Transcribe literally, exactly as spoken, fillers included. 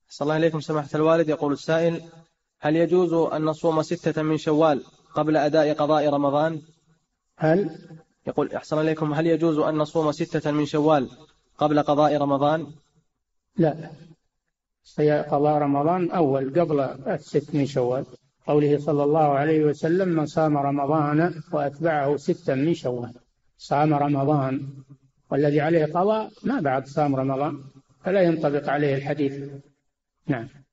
صلى الله عليكم سماحة الوالد. يقول السائل: هل يجوز أن نصوم ستة من شوال قبل أداء قضاء رمضان؟ هل يقول: أحسن عليكم، هل يجوز أن نصوم ستة من شوال قبل قضاء رمضان؟ لا، هي قضاء رمضان أول قبل الست من شوال، قوله صلى الله عليه وسلم: من صام رمضان وأتبعه ستا من شوال. صام رمضان، والذي عليه قضاء ما بعد صام رمضان، فلا ينطبق عليه الحديث. نعم.